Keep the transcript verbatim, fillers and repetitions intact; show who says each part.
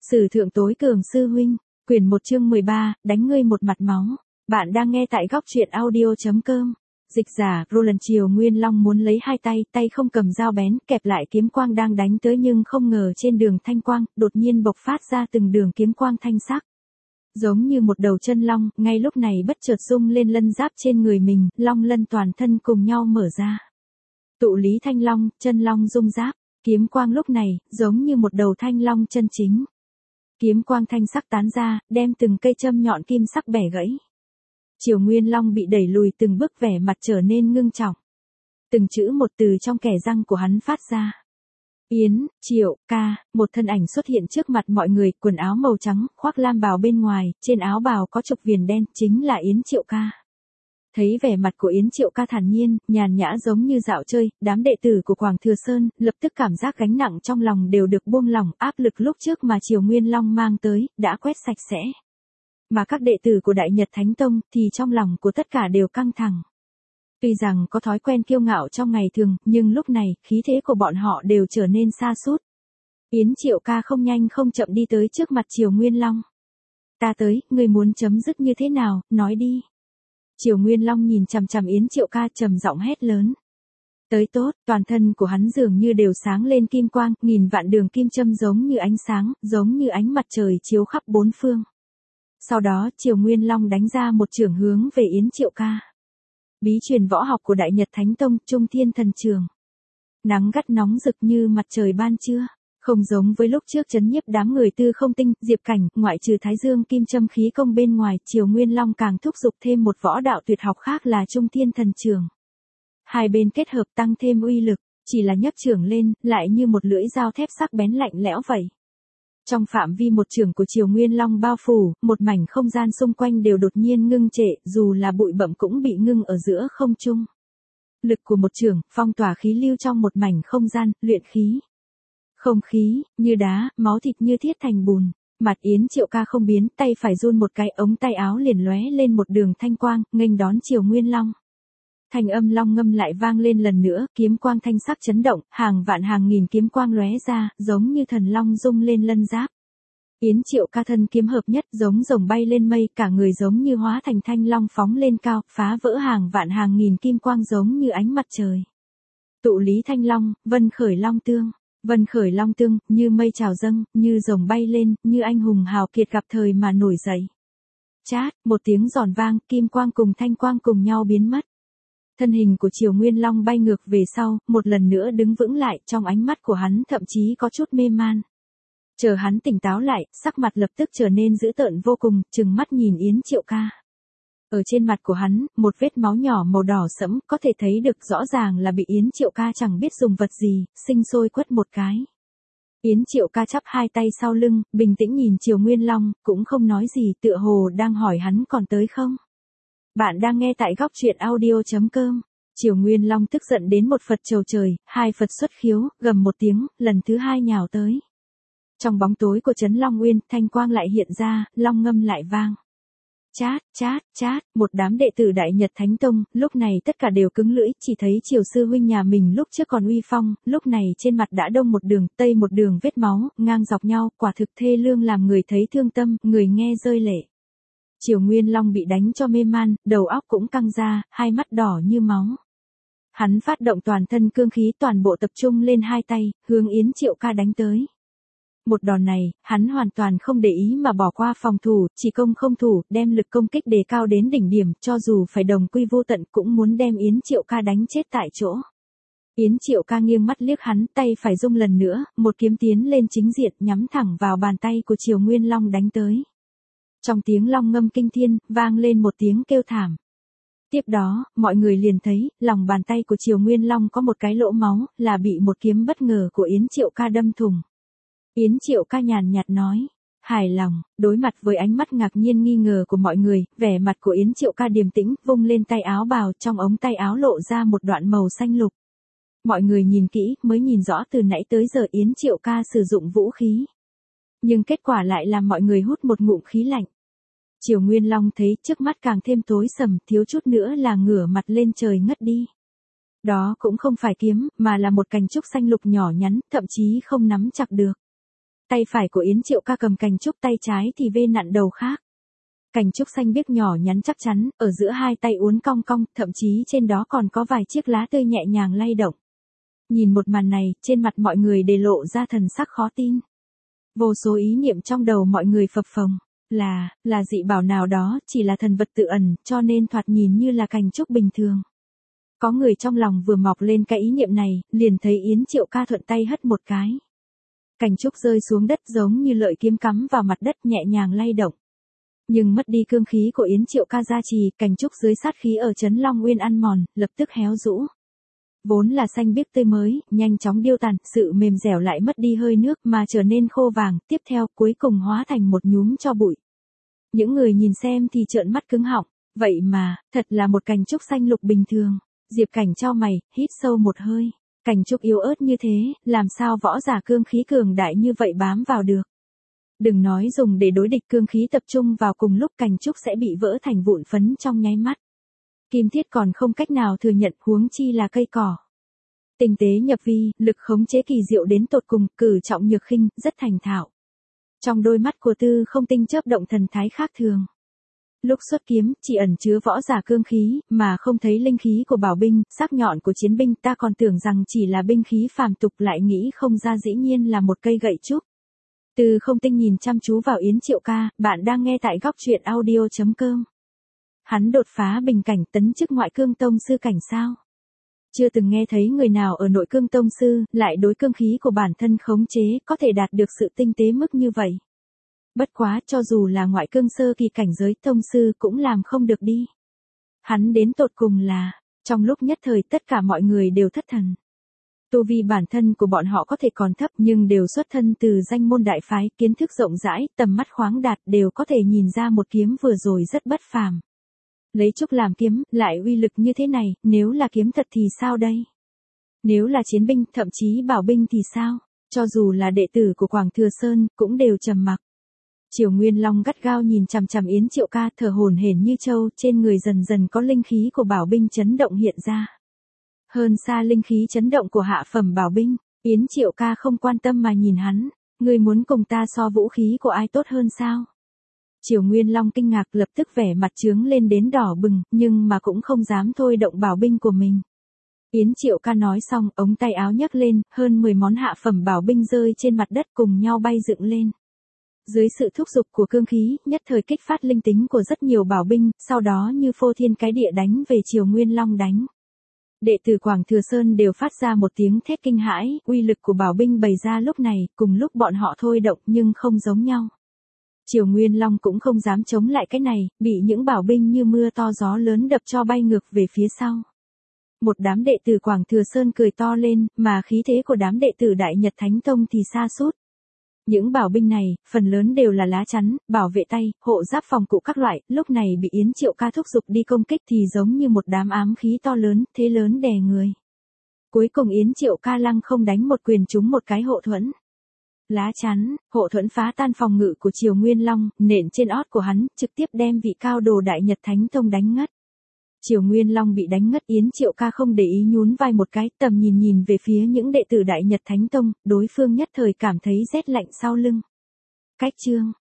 Speaker 1: Sử thượng tối cường sư huynh, quyển một chương mười ba, đánh ngươi một mặt máu. Bạn đang nghe tại góc truyện audio.com. Dịch giả, Roland Triều Nguyên Long muốn lấy hai tay, tay không cầm dao bén, kẹp lại kiếm quang đang đánh tới nhưng không ngờ trên đường thanh quang, đột nhiên bộc phát ra từng đường kiếm quang thanh sắc. Giống như một đầu chân long, ngay lúc này bất chợt rung lên lân giáp trên người mình, long lân toàn thân cùng nhau mở ra. Tụ lý thanh long, chân long dung giáp, kiếm quang lúc này, giống như một đầu thanh long chân chính. Kiếm quang thanh sắc tán ra, đem từng cây châm nhọn kim sắc bẻ gãy. Triều Nguyên Long bị đẩy lùi từng bước, vẻ mặt trở nên ngưng trọng. Từng chữ một từ trong kẻ răng của hắn phát ra. Yến, Triệu, ca, một thân ảnh xuất hiện trước mặt mọi người, quần áo màu trắng, khoác lam bào bên ngoài, trên áo bào có trục viền đen, chính là Yến Triệu ca. Thấy vẻ mặt của Yến Triệu ca thản nhiên, nhàn nhã giống như dạo chơi, đám đệ tử của Quảng Thừa Sơn, lập tức cảm giác gánh nặng trong lòng đều được buông lỏng, áp lực lúc trước mà Triều Nguyên Long mang tới, đã quét sạch sẽ. Mà các đệ tử của Đại Nhật Thánh Tông, thì trong lòng của tất cả đều căng thẳng. Tuy rằng có thói quen kiêu ngạo trong ngày thường, nhưng lúc này, khí thế của bọn họ đều trở nên sa sút. Yến Triệu ca không nhanh không chậm đi tới trước mặt Triều Nguyên Long. Ta tới, ngươi muốn chấm dứt như thế nào, nói đi. Triều Nguyên Long nhìn chằm chằm Yến Triệu ca trầm giọng hét lớn. Tới tốt, toàn thân của hắn dường như đều sáng lên kim quang, nghìn vạn đường kim châm giống như ánh sáng, giống như ánh mặt trời chiếu khắp bốn phương. Sau đó, Triều Nguyên Long đánh ra một chưởng hướng về Yến Triệu ca. Bí truyền võ học của Đại Nhật Thánh Tông, Trung Thiên Thần Trường. Nắng gắt nóng rực như mặt trời ban trưa. Không giống với lúc trước trấn nhiếp đám người Tư Không Tinh, Diệp Cảnh, ngoại trừ Thái Dương Kim Châm khí công bên ngoài, Triều Nguyên Long càng thúc giục thêm một võ đạo tuyệt học khác là Trung Thiên Thần Trường. Hai bên kết hợp tăng thêm uy lực, chỉ là nhấc chưởng lên, lại như một lưỡi dao thép sắc bén lạnh lẽo vậy. Trong phạm vi một chưởng của Triều Nguyên Long bao phủ, một mảnh không gian xung quanh đều đột nhiên ngưng trệ, dù là bụi bặm cũng bị ngưng ở giữa không trung. Lực của một chưởng, phong tỏa khí lưu trong một mảnh không gian, luyện khí. Không khí, như đá, máu thịt như thiết thành bùn. Mặt Yến Triệu ca không biến, tay phải run một cái, ống tay áo liền lóe lên một đường thanh quang, nghênh đón Triều Nguyên Long. Thanh âm long ngâm lại vang lên lần nữa, kiếm quang thanh sắc chấn động, hàng vạn hàng nghìn kiếm quang lóe ra, giống như thần long rung lên lân giáp. Yến Triệu ca thân kiếm hợp nhất, giống rồng bay lên mây, cả người giống như hóa thành thanh long phóng lên cao, phá vỡ hàng vạn hàng nghìn kim quang giống như ánh mặt trời. Tụ lý thanh long, vân khởi long tương. Vân khởi long tương, như mây trào dâng, như rồng bay lên, như anh hùng hào kiệt gặp thời mà nổi dậy. Chát, một tiếng giòn vang, kim quang cùng thanh quang cùng nhau biến mất. Thân hình của Triều Nguyên Long bay ngược về sau, một lần nữa đứng vững lại, trong ánh mắt của hắn thậm chí có chút mê man. Chờ hắn tỉnh táo lại, sắc mặt lập tức trở nên dữ tợn vô cùng, trừng mắt nhìn Yến Triệu ca. Ở trên mặt của hắn, một vết máu nhỏ màu đỏ sẫm, có thể thấy được rõ ràng là bị Yến Triệu ca chẳng biết dùng vật gì, sinh sôi quất một cái. Yến Triệu ca chắp hai tay sau lưng, bình tĩnh nhìn Triều Nguyên Long, cũng không nói gì, tựa hồ đang hỏi hắn còn tới không. Bạn đang nghe tại góc truyện audio.com. Triều Nguyên Long tức giận đến một Phật trầu trời, hai Phật xuất khiếu, gầm một tiếng, lần thứ hai nhào tới. Trong bóng tối của trấn Long Nguyên, thanh quang lại hiện ra, long ngâm lại vang. Chát, chát, chát, một đám đệ tử Đại Nhật Thánh Tông, lúc này tất cả đều cứng lưỡi, chỉ thấy Triều sư huynh nhà mình lúc trước còn uy phong, lúc này trên mặt đã đông một đường, tây một đường vết máu, ngang dọc nhau, quả thực thê lương làm người thấy thương tâm, người nghe rơi lệ. Triều Nguyên Long bị đánh cho mê man, đầu óc cũng căng ra, hai mắt đỏ như máu. Hắn phát động toàn thân cương khí, toàn bộ tập trung lên hai tay, hướng Yến Triệu ca đánh tới. Một đòn này, hắn hoàn toàn không để ý mà bỏ qua phòng thủ, chỉ công không thủ, đem lực công kích đề cao đến đỉnh điểm, cho dù phải đồng quy vô tận cũng muốn đem Yến Triệu ca đánh chết tại chỗ. Yến Triệu ca nghiêng mắt liếc hắn, tay phải rung lần nữa, một kiếm tiến lên chính diện, nhắm thẳng vào bàn tay của Triều Nguyên Long đánh tới. Trong tiếng long ngâm kinh thiên, vang lên một tiếng kêu thảm. Tiếp đó, mọi người liền thấy, lòng bàn tay của Triều Nguyên Long có một cái lỗ máu, là bị một kiếm bất ngờ của Yến Triệu ca đâm thủng. Yến Triệu ca nhàn nhạt nói, hài lòng, đối mặt với ánh mắt ngạc nhiên nghi ngờ của mọi người, vẻ mặt của Yến Triệu ca điềm tĩnh, vung lên tay áo bào, trong ống tay áo lộ ra một đoạn màu xanh lục. Mọi người nhìn kỹ, mới nhìn rõ từ nãy tới giờ Yến Triệu ca sử dụng vũ khí. Nhưng kết quả lại làm mọi người hút một ngụm khí lạnh. Triều Nguyên Long thấy trước mắt càng thêm tối sầm, thiếu chút nữa là ngửa mặt lên trời ngất đi. Đó cũng không phải kiếm, mà là một cành trúc xanh lục nhỏ nhắn, thậm chí không nắm chặt được. Tay phải của Yến Triệu Ca cầm cành trúc, tay trái thì vê nặn đầu khác. Cành trúc xanh biếc nhỏ nhắn chắc chắn, ở giữa hai tay uốn cong cong, thậm chí trên đó còn có vài chiếc lá tươi nhẹ nhàng lay động. Nhìn một màn này, trên mặt mọi người đều lộ ra thần sắc khó tin. Vô số ý niệm trong đầu mọi người phập phồng, là, là dị bảo nào đó, chỉ là thần vật tự ẩn, cho nên thoạt nhìn như là cành trúc bình thường. Có người trong lòng vừa mọc lên cái ý niệm này, liền thấy Yến Triệu Ca thuận tay hất một cái. Cành trúc rơi xuống đất giống như lợi kiếm cắm vào mặt đất nhẹ nhàng lay động. Nhưng mất đi cương khí của Yến Triệu Ca gia trì, cành trúc dưới sát khí ở Trấn Long Nguyên ăn mòn, lập tức héo rũ. Vốn là xanh biếc tươi mới, nhanh chóng điêu tàn, sự mềm dẻo lại mất đi hơi nước mà trở nên khô vàng, tiếp theo cuối cùng hóa thành một nhúm tro bụi. Những người nhìn xem thì trợn mắt cứng họng, vậy mà, thật là một cành trúc xanh lục bình thường. Diệp Cảnh chau mày, hít sâu một hơi, cành trúc yếu ớt như thế, làm sao võ giả cương khí cường đại như vậy bám vào được. Đừng nói dùng để đối địch, cương khí tập trung vào cùng lúc cành trúc sẽ bị vỡ thành vụn phấn trong nháy mắt. Kim thiết còn không cách nào thừa nhận, huống chi là cây cỏ. Tinh tế nhập vi, lực khống chế kỳ diệu đến tột cùng, cử trọng nhược khinh, rất thành thạo. Trong đôi mắt của Tư Không Tinh chớp động thần thái khác thường. Lúc xuất kiếm, chỉ ẩn chứa võ giả cương khí, mà không thấy linh khí của bảo binh, sắc nhọn của chiến binh, ta còn tưởng rằng chỉ là binh khí phàm tục, lại nghĩ không ra dĩ nhiên là một cây gậy trúc. Tư Không Tinh nhìn chăm chú vào Yến Triệu Ca, bạn đang nghe tại góc truyện audio chấm com. Hắn đột phá bình cảnh, tấn chức ngoại cương tông sư cảnh sao? Chưa từng nghe thấy người nào ở nội cương tông sư, lại đối cương khí của bản thân khống chế, có thể đạt được sự tinh tế mức như vậy. Bất quá, cho dù là ngoại cương sơ kỳ cảnh giới tông sư cũng làm không được đi. Hắn đến tột cùng là, trong lúc nhất thời tất cả mọi người đều thất thần. Tu vi bản thân của bọn họ có thể còn thấp nhưng đều xuất thân từ danh môn đại phái, kiến thức rộng rãi, tầm mắt khoáng đạt, đều có thể nhìn ra một kiếm vừa rồi rất bất phàm. Lấy trúc làm kiếm, lại uy lực như thế này, nếu là kiếm thật thì sao đây? Nếu là chiến binh, thậm chí bảo binh thì sao? Cho dù là đệ tử của Quảng Thừa Sơn, cũng đều trầm mặc. Triều Nguyên Long gắt gao nhìn chằm chằm Yến Triệu Ca, thở hổn hển như trâu, trên người dần dần có linh khí của bảo binh chấn động hiện ra. Hơn xa linh khí chấn động của hạ phẩm bảo binh, Yến Triệu Ca không quan tâm mà nhìn hắn, ngươi muốn cùng ta so vũ khí của ai tốt hơn sao? Triều Nguyên Long kinh ngạc, lập tức vẻ mặt trướng lên đến đỏ bừng, nhưng mà cũng không dám thôi động bảo binh của mình. Yến Triệu Ca nói xong, ống tay áo nhấc lên, hơn mười món hạ phẩm bảo binh rơi trên mặt đất cùng nhau bay dựng lên. Dưới sự thúc giục của cương khí, nhất thời kích phát linh tính của rất nhiều bảo binh, sau đó như phô thiên cái địa đánh về Triều Nguyên Long đánh. Đệ tử Quảng Thừa Sơn đều phát ra một tiếng thét kinh hãi, uy lực của bảo binh bày ra lúc này, cùng lúc bọn họ thôi động nhưng không giống nhau. Triều Nguyên Long cũng không dám chống lại cái này, bị những bảo binh như mưa to gió lớn đập cho bay ngược về phía sau. Một đám đệ tử Quảng Thừa Sơn cười to lên, mà khí thế của đám đệ tử Đại Nhật Thánh Tông thì sa sút. Những bảo binh này, phần lớn đều là lá chắn, bảo vệ tay, hộ giáp phòng cụ các loại, lúc này bị Yến Triệu Ca thúc giục đi công kích thì giống như một đám ám khí to lớn, thế lớn đè người. Cuối cùng Yến Triệu Ca lăng không đánh một quyền trúng một cái hộ thuẫn. Lá chắn, hộ thuẫn phá tan phòng ngự của Triều Nguyên Long, nện trên ót của hắn, trực tiếp đem vị cao đồ Đại Nhật Thánh Tông đánh ngất. Triều Nguyên Long bị đánh ngất, Yến Triệu Ca không để ý nhún vai một cái, tầm nhìn nhìn về phía những đệ tử Đại Nhật Thánh Tông, đối phương nhất thời cảm thấy rét lạnh sau lưng. Cách chương,